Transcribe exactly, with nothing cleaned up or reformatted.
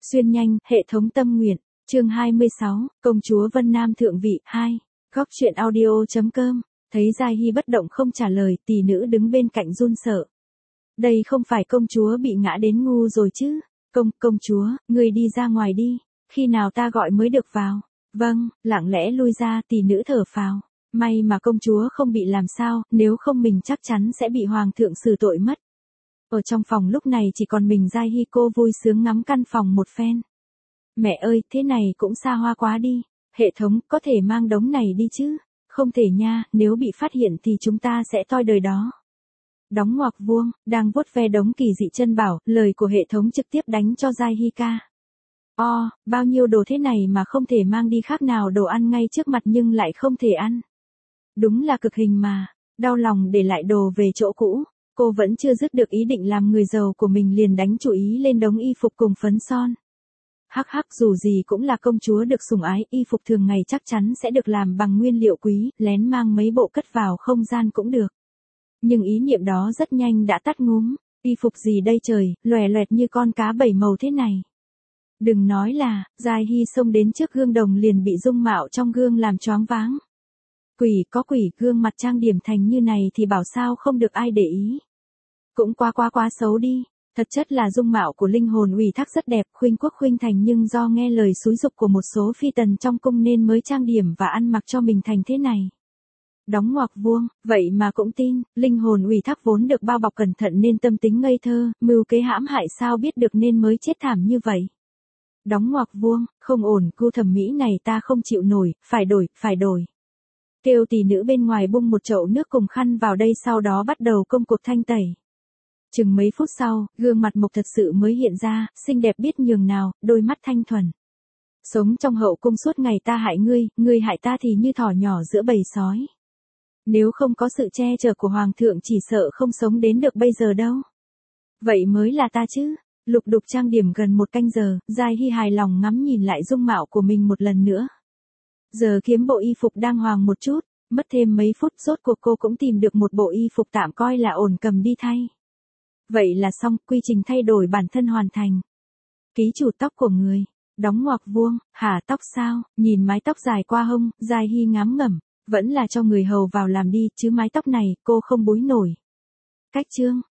Xuyên nhanh, hệ thống tâm nguyện, chương hai mươi sáu, công chúa Vân Nam thượng vị, hai, góc truyện audio.com, thấy Giai Hy bất động không trả lời, tỷ nữ đứng bên cạnh run sợ. Đây không phải công chúa bị ngã đến ngu rồi chứ, công, công chúa, người đi ra ngoài đi, khi nào ta gọi mới được vào, vâng, lặng lẽ lui ra, tỷ nữ thở phào, may mà công chúa không bị làm sao, nếu không mình chắc chắn sẽ bị hoàng thượng xử tội mất. Ở trong phòng lúc này chỉ còn mình Giai Hy, cô vui sướng ngắm căn phòng một phen. Mẹ ơi, thế này cũng xa hoa quá đi, hệ thống có thể mang đống này đi chứ? Không thể nha, nếu bị phát hiện thì chúng ta sẽ toi đời đó. Đóng ngoặc vuông, đang vuốt ve đống kỳ dị chân bảo, lời của hệ thống trực tiếp đánh cho Giai Hy ca. O, bao nhiêu đồ thế này mà không thể mang đi, khác nào đồ ăn ngay trước mặt nhưng lại không thể ăn. Đúng là cực hình mà, đau lòng để lại đồ về chỗ cũ. Cô vẫn chưa dứt được ý định làm người giàu của mình liền đánh chú ý lên đống y phục cùng phấn son. Hắc hắc, dù gì cũng là công chúa được sủng ái, y phục thường ngày chắc chắn sẽ được làm bằng nguyên liệu quý, lén mang mấy bộ cất vào không gian cũng được. Nhưng ý niệm đó rất nhanh đã tắt ngúm, y phục gì đây trời, lòe loẹt như con cá bảy màu thế này. Đừng nói là, Giai Hy xông đến trước gương đồng liền bị dung mạo trong gương làm choáng váng. Quỷ có quỷ, gương mặt trang điểm thành như này thì bảo sao không được ai để ý. Cũng quá quá quá xấu đi, thật chất là dung mạo của linh hồn ủy thác rất đẹp, khuynh quốc khuynh thành, nhưng do nghe lời xúi giục của một số phi tần trong cung nên mới trang điểm và ăn mặc cho mình thành thế này. Đóng ngoặc vuông, vậy mà cũng tin, linh hồn ủy thác vốn được bao bọc cẩn thận nên tâm tính ngây thơ, mưu kế hãm hại sao biết được nên mới chết thảm như vậy. Đóng ngoặc vuông, không ổn, gu thẩm mỹ này ta không chịu nổi, phải đổi, phải đổi. Kêu tỷ nữ bên ngoài bung một chậu nước cùng khăn vào đây, sau đó bắt đầu công cuộc thanh tẩy. Chừng mấy phút sau, gương mặt Mộc thật sự mới hiện ra, xinh đẹp biết nhường nào, đôi mắt thanh thuần. Sống trong hậu cung suốt ngày ta hại ngươi, ngươi hại ta thì như thỏ nhỏ giữa bầy sói. Nếu không có sự che chở của hoàng thượng chỉ sợ không sống đến được bây giờ đâu. Vậy mới là ta chứ. Lục đục trang điểm gần một canh giờ, Giai Hy hài lòng ngắm nhìn lại dung mạo của mình một lần nữa. Giờ kiếm bộ y phục đang hoàng một chút, mất thêm mấy phút rốt cuộc cô cũng tìm được một bộ y phục tạm coi là ổn cầm đi thay. Vậy là xong, quy trình thay đổi bản thân hoàn thành. Ký chủ tóc của người, đóng ngoặc vuông, hả tóc sao, nhìn mái tóc dài qua hông, Giai Hy ngám ngẩm, vẫn là cho người hầu vào làm đi, chứ mái tóc này, cô không búi nổi. Cách chương,